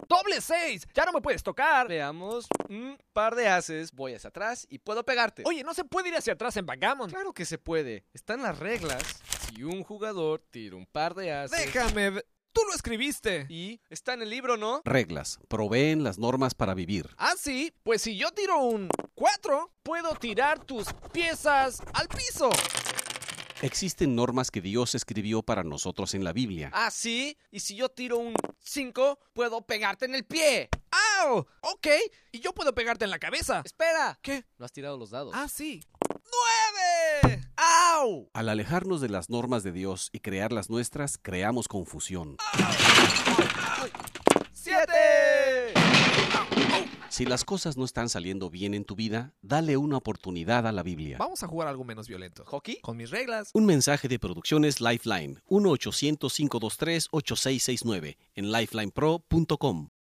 ¡Doble 6! ¡Ya no me puedes tocar! Veamos. Un par de ases. Voy hacia atrás y puedo pegarte. Oye, no se puede ir hacia atrás en backgammon. Claro que se puede. Están las reglas. Si un jugador tira un par de ases... Déjame ver. ¡Tú lo escribiste! Y está en el libro, ¿no? Reglas. Proveen las normas para vivir. Ah, sí. Pues si yo tiro un 4, puedo tirar tus piezas al piso. Existen normas que Dios escribió para nosotros en la Biblia. Ah, sí. Y si yo tiro un 5, puedo pegarte en el pie. ¡Au! Ok. Y yo puedo pegarte en la cabeza. Espera. ¿Qué? No has tirado los dados. Ah, sí. 9. ¡Au! Al alejarnos de las normas de Dios y crear las nuestras, creamos confusión. 7. Si las cosas no están saliendo bien en tu vida, dale una oportunidad a la Biblia. Vamos a jugar algo menos violento. ¿Hockey? Con mis reglas. Un mensaje de Producciones Lifeline, 1-800-523-8669, en lifelinepro.com.